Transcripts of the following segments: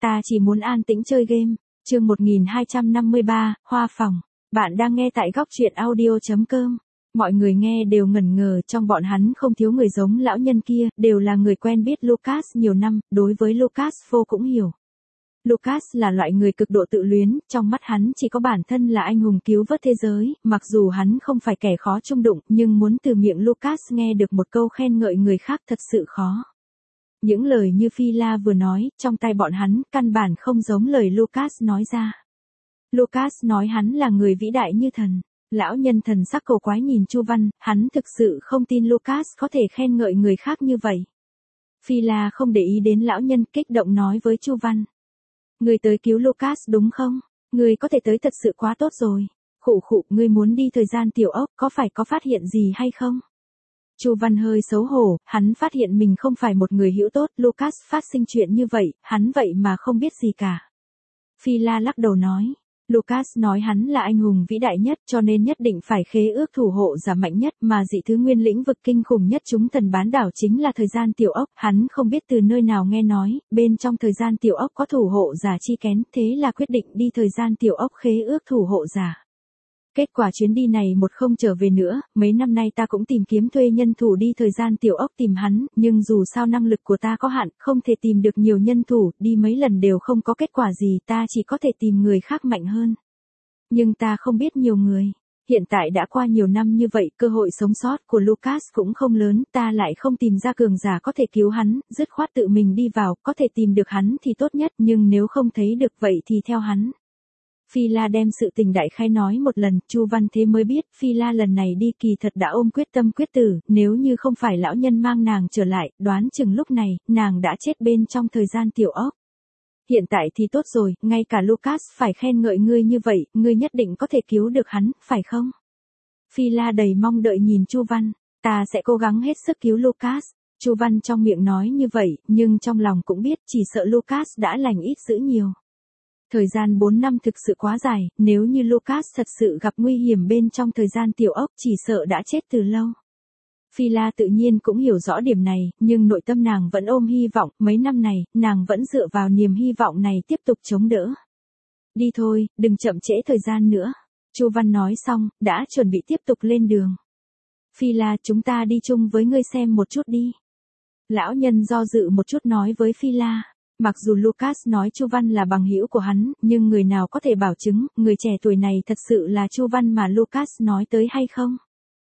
ta chỉ muốn an tĩnh chơi game. Chương 1253, Hoa Phòng. Bạn đang nghe tại góc truyện audio.com. Mọi người nghe đều ngẩn ngơ, trong bọn hắn không thiếu người giống lão nhân kia, đều là người quen biết Lucas nhiều năm, đối với Lucas vô cũng hiểu. Lucas là loại người cực độ tự luyến, trong mắt hắn chỉ có bản thân là anh hùng cứu vớt thế giới, mặc dù hắn không phải kẻ khó chung đụng, nhưng muốn từ miệng Lucas nghe được một câu khen ngợi người khác thật sự khó. Những lời như Phi La vừa nói, trong tay bọn hắn, căn bản không giống lời Lucas nói ra. Lucas nói hắn là người vĩ đại như thần. Lão nhân thần sắc cầu quái nhìn Chu Văn, hắn thực sự không tin Lucas có thể khen ngợi người khác như vậy. Phi La không để ý đến lão nhân, kích động nói với Chu Văn. Ngươi tới cứu Lucas đúng không? Ngươi có thể tới thật sự quá tốt rồi. Khụ khụ, ngươi muốn đi thời gian tiểu ốc, có phải có phát hiện gì hay không? Chu Văn hơi xấu hổ, hắn phát hiện mình không phải một người hữu tốt, Lucas phát sinh chuyện như vậy, hắn vậy mà không biết gì cả. Phi La lắc đầu nói, Lucas nói hắn là anh hùng vĩ đại nhất cho nên nhất định phải khế ước thủ hộ giả mạnh nhất mà dị thứ nguyên lĩnh vực kinh khủng nhất chúng thần bán đảo chính là thời gian tiểu ốc, hắn không biết từ nơi nào nghe nói, bên trong thời gian tiểu ốc có thủ hộ giả chi kén, thế là quyết định đi thời gian tiểu ốc khế ước thủ hộ giả. Kết quả chuyến đi này một không trở về nữa, mấy năm nay ta cũng tìm kiếm thuê nhân thủ đi thời gian tiểu ốc tìm hắn, nhưng dù sao năng lực của ta có hạn, không thể tìm được nhiều nhân thủ, đi mấy lần đều không có kết quả gì, ta chỉ có thể tìm người khác mạnh hơn. Nhưng ta không biết nhiều người. Hiện tại đã qua nhiều năm như vậy, cơ hội sống sót của Lucas cũng không lớn, ta lại không tìm ra cường giả có thể cứu hắn, dứt khoát tự mình đi vào, có thể tìm được hắn thì tốt nhất, nhưng nếu không thấy được vậy thì theo hắn. Phi La đem sự tình đại khai nói một lần, Chu Văn thế mới biết, Phi La lần này đi kỳ thật đã ôm quyết tâm quyết tử, nếu như không phải lão nhân mang nàng trở lại, đoán chừng lúc này, nàng đã chết bên trong thời gian tiểu ốc. Hiện tại thì tốt rồi, ngay cả Lucas phải khen ngợi ngươi như vậy, ngươi nhất định có thể cứu được hắn, phải không? Phi La đầy mong đợi nhìn Chu Văn, ta sẽ cố gắng hết sức cứu Lucas. Chu Văn trong miệng nói như vậy, nhưng trong lòng cũng biết chỉ sợ Lucas đã lành ít dữ nhiều. Thời gian 4 năm thực sự quá dài, nếu như Lucas thật sự gặp nguy hiểm bên trong thời gian tiểu ốc chỉ sợ đã chết từ lâu. Phi La tự nhiên cũng hiểu rõ điểm này, nhưng nội tâm nàng vẫn ôm hy vọng, mấy năm này, nàng vẫn dựa vào niềm hy vọng này tiếp tục chống đỡ. Đi thôi, đừng chậm trễ thời gian nữa. Chu Văn nói xong, đã chuẩn bị tiếp tục lên đường. Phi La, chúng ta đi chung với ngươi xem một chút đi. Lão nhân do dự một chút nói với Phi La. Mặc dù Lucas nói Chu Văn là bằng hữu của hắn, nhưng người nào có thể bảo chứng, người trẻ tuổi này thật sự là Chu Văn mà Lucas nói tới hay không?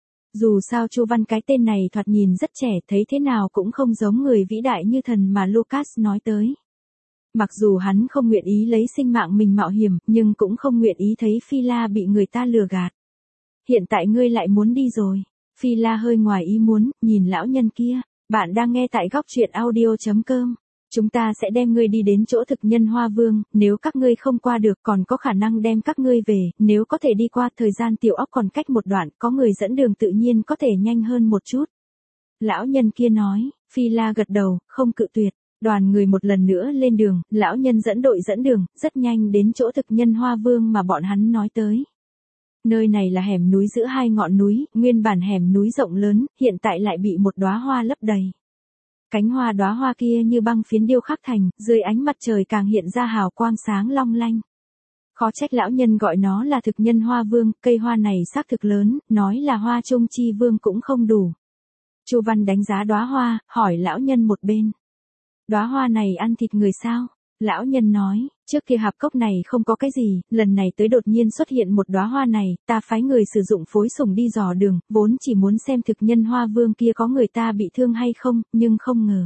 Dù sao Chu Văn cái tên này thoạt nhìn rất trẻ, thấy thế nào cũng không giống người vĩ đại như thần mà Lucas nói tới. Mặc dù hắn không nguyện ý lấy sinh mạng mình mạo hiểm, nhưng cũng không nguyện ý thấy Phi La bị người ta lừa gạt. Hiện tại ngươi lại muốn đi rồi. Phi La hơi ngoài ý muốn, nhìn lão nhân kia. Bạn đang nghe tại góc truyện audio.com. Chúng ta sẽ đem ngươi đi đến chỗ thực nhân Hoa Vương, nếu các ngươi không qua được còn có khả năng đem các ngươi về, nếu có thể đi qua thời gian tiểu ốc còn cách một đoạn, có người dẫn đường tự nhiên có thể nhanh hơn một chút. Lão nhân kia nói, Phi La gật đầu, không cự tuyệt, đoàn người một lần nữa lên đường, lão nhân dẫn đội dẫn đường, rất nhanh đến chỗ thực nhân Hoa Vương mà bọn hắn nói tới. Nơi này là hẻm núi giữa hai ngọn núi, nguyên bản hẻm núi rộng lớn, hiện tại lại bị một đóa hoa lấp đầy. Cánh hoa đóa hoa kia như băng phiến điêu khắc thành, dưới ánh mặt trời càng hiện ra hào quang sáng long lanh. Khó trách lão nhân gọi nó là thực nhân hoa vương, cây hoa này xác thực lớn, nói là hoa trung chi vương cũng không đủ. Chu Văn đánh giá đóa hoa, hỏi lão nhân một bên. Đóa hoa này ăn thịt người sao? Lão nhân nói, trước kia hạp cốc này không có cái gì, lần này tới đột nhiên xuất hiện một đóa hoa này, ta phái người sử dụng phối sủng đi dò đường, vốn chỉ muốn xem thực nhân hoa vương kia có người ta bị thương hay không, nhưng không ngờ.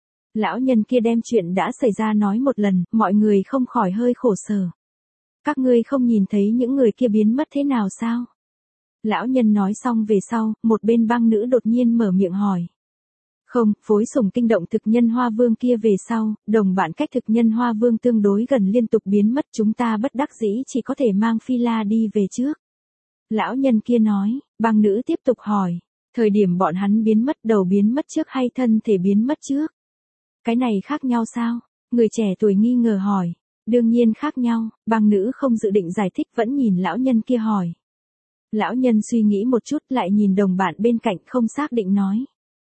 Lão nhân kia đem chuyện đã xảy ra nói một lần, mọi người không khỏi hơi khổ sở. Các ngươi không nhìn thấy những người kia biến mất thế nào sao? Lão nhân nói xong về sau, một bên băng nữ đột nhiên mở miệng hỏi. Không, phối sủng kinh động thực nhân Hoa Vương kia về sau, đồng bạn cách thực nhân Hoa Vương tương đối gần liên tục biến mất, chúng ta bất đắc dĩ chỉ có thể mang Phi La đi về trước. Lão nhân kia nói, băng nữ tiếp tục hỏi, thời điểm bọn hắn biến mất đầu biến mất trước hay thân thể biến mất trước? Cái này khác nhau sao? Người trẻ tuổi nghi ngờ hỏi, đương nhiên khác nhau, băng nữ không dự định giải thích vẫn nhìn lão nhân kia hỏi. Lão nhân suy nghĩ một chút lại nhìn đồng bạn bên cạnh không xác định nói.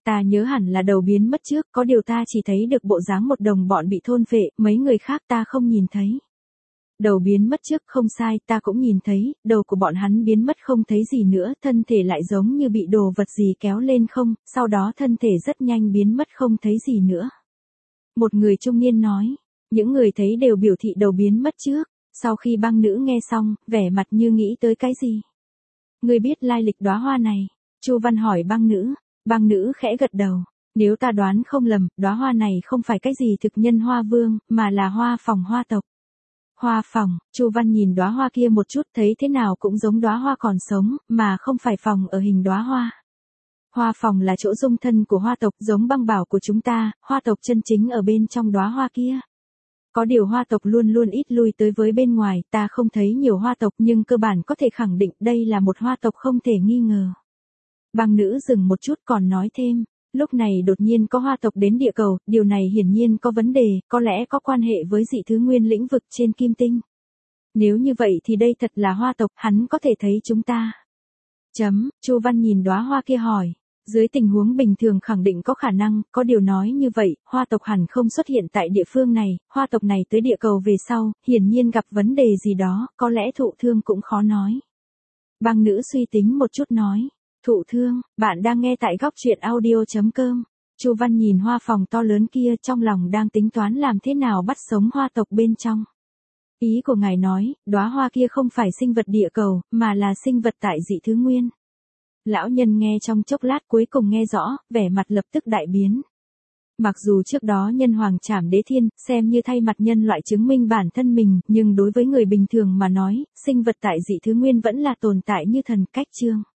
Ta nhớ hẳn là đầu biến mất trước, có điều ta chỉ thấy được bộ dáng một đồng bọn bị thôn phệ, mấy người khác ta không nhìn thấy. Đầu biến mất trước, không sai, ta cũng nhìn thấy, đầu của bọn hắn biến mất không thấy gì nữa, thân thể lại giống như bị đồ vật gì kéo lên không, sau đó thân thể rất nhanh biến mất không thấy gì nữa. Một người trung niên nói, những người thấy đều biểu thị đầu biến mất trước, sau khi băng nữ nghe xong, vẻ mặt như nghĩ tới cái gì. Ngươi biết lai lịch đóa hoa này? Chu Văn hỏi băng nữ khẽ gật đầu, nếu ta đoán không lầm, đóa hoa này không phải cái gì thực nhân hoa vương, mà là hoa phòng hoa tộc. Hoa phòng, Chu Văn nhìn đóa hoa kia một chút thấy thế nào cũng giống đóa hoa còn sống, mà không phải phòng ở hình đóa hoa. Hoa phòng là chỗ dung thân của hoa tộc giống băng bảo của chúng ta, hoa tộc chân chính ở bên trong đóa hoa kia. Có điều hoa tộc luôn luôn ít lui tới với bên ngoài, ta không thấy nhiều hoa tộc nhưng cơ bản có thể khẳng định đây là một hoa tộc không thể nghi ngờ. Băng nữ dừng một chút còn nói thêm, lúc này đột nhiên có hoa tộc đến địa cầu, điều này hiển nhiên có vấn đề, có lẽ có quan hệ với dị thứ nguyên lĩnh vực trên kim tinh. Nếu như vậy thì đây thật là hoa tộc, hắn có thể thấy chúng ta. Chu Văn nhìn đóa hoa kia hỏi, dưới tình huống bình thường khẳng định có khả năng, có điều nói như vậy, hoa tộc hẳn không xuất hiện tại địa phương này, hoa tộc này tới địa cầu về sau, hiển nhiên gặp vấn đề gì đó, có lẽ thụ thương cũng khó nói. Băng nữ suy tính một chút nói, thụ thương, bạn đang nghe tại góc truyện audio.com. Chu Văn nhìn hoa phòng to lớn kia trong lòng đang tính toán làm thế nào bắt sống hoa tộc bên trong. Ý của ngài nói, đóa hoa kia không phải sinh vật địa cầu, mà là sinh vật tại dị thứ nguyên. Lão nhân nghe trong chốc lát cuối cùng nghe rõ, vẻ mặt lập tức đại biến. Mặc dù trước đó nhân hoàng trảm đế thiên, xem như thay mặt nhân loại chứng minh bản thân mình, nhưng đối với người bình thường mà nói, sinh vật tại dị thứ nguyên vẫn là tồn tại như thần cách chương.